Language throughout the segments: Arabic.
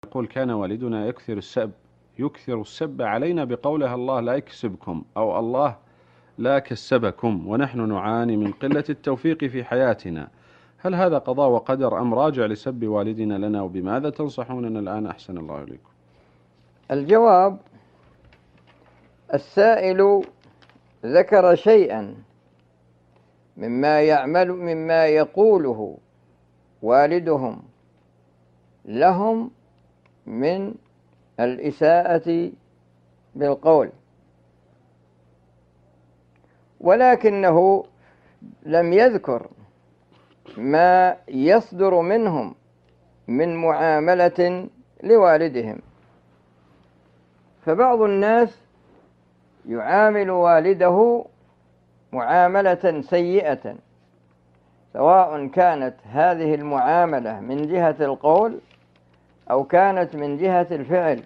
يقول كان والدنا يكثر السب علينا بقولها الله لا يكسبكم أو الله لا كسبكم، ونحن نعاني من قلة التوفيق في حياتنا. هل هذا قضاء وقدر أم راجع لسب والدنا لنا؟ وبماذا تنصحوننا الآن أحسن الله إليكم؟ الجواب: السائل ذكر شيئا مما يقوله والدهم لهم من الإساءة بالقول، ولكنه لم يذكر ما يصدر منهم من معاملة لوالدهم. فبعض الناس يعامل والده معاملة سيئة، سواء كانت هذه المعاملة من جهة القول أو كانت من جهة الفعل،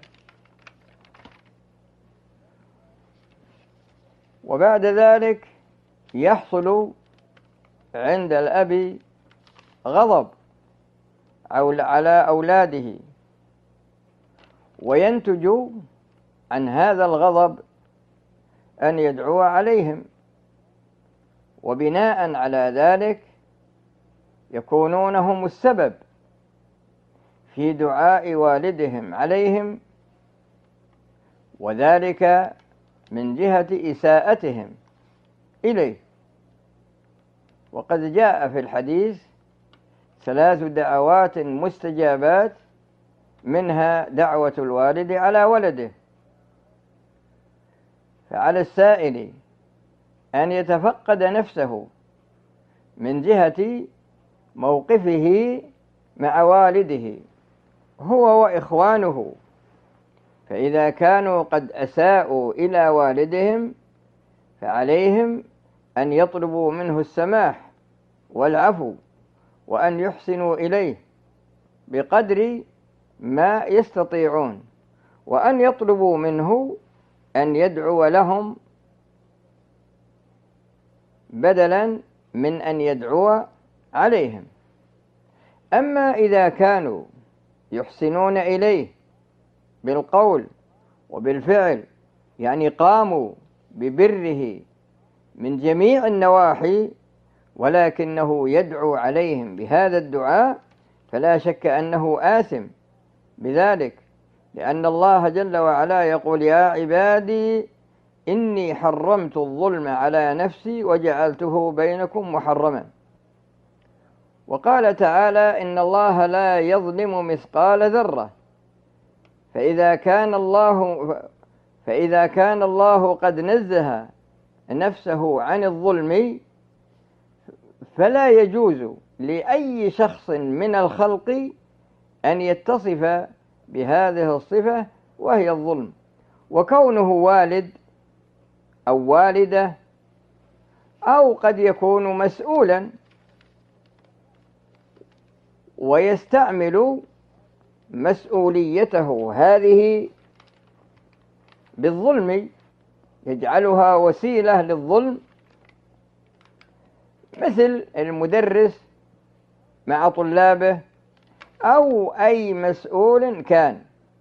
وبعد ذلك يحصل عند الأب غضب على أولاده، وينتج عن هذا الغضب أن يدعو عليهم، وبناء على ذلك يكونون هم السبب في دعاء والدهم عليهم، وذلك من جهة إساءتهم إليه. وقد جاء في الحديث 3 دعوات مستجابات، منها دعوة الوالد على ولده. فعلى السائل أن يتفقد نفسه من جهة موقفه مع والده هو وإخوانه، فإذا كانوا قد أساءوا إلى والدهم فعليهم أن يطلبوا منه السماح والعفو، وأن يحسنوا إليه بقدر ما يستطيعون، وأن يطلبوا منه أن يدعو لهم بدلا من أن يدعو عليهم. أما إذا كانوا يحسنون إليه بالقول وبالفعل، يعني قاموا ببره من جميع النواحي، ولكنه يدعو عليهم بهذا الدعاء، فلا شك أنه آثم بذلك، لأن الله جل وعلا يقول: يا عبادي إني حرمت الظلم على نفسي وجعلته بينكم محرما. وقال تعالى: إن الله لا يظلم مثقال ذرة. فإذا كان الله قد نزه نفسه عن الظلم، فلا يجوز لأي شخص من الخلق أن يتصف بهذه الصفة وهي الظلم. وكونه والد أو والدة أو قد يكون مسؤولا ويستعمل مسؤوليته هذه بالظلم، يجعلها وسيلة للظلم، مثل المدرس مع طلابه أو أي مسؤول كان،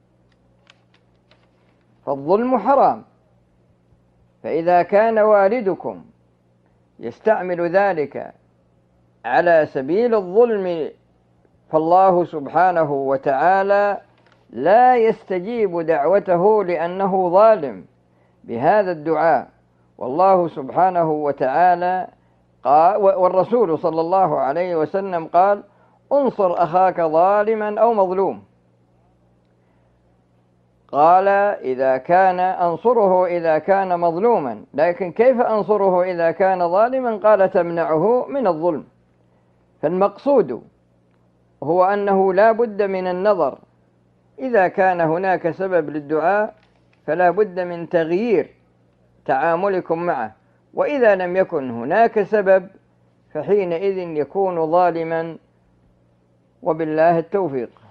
فالظلم حرام. فإذا كان والدكم يستعمل ذلك على سبيل الظلم، فالله سبحانه وتعالى لا يستجيب دعوته لأنه ظالم بهذا الدعاء. والله سبحانه وتعالى قال، والرسول صلى الله عليه وسلم قال: انصر أخاك ظالما أو مظلوم. قال: أنصره إذا كان مظلوما، لكن كيف أنصره إذا كان ظالما؟ قال: تمنعه من الظلم. فالمقصود هو أنه لا بد من النظر، إذا كان هناك سبب للدعاء فلا بد من تغيير تعاملكم معه، وإذا لم يكن هناك سبب فحينئذ يكون ظالما، وبالله التوفيق.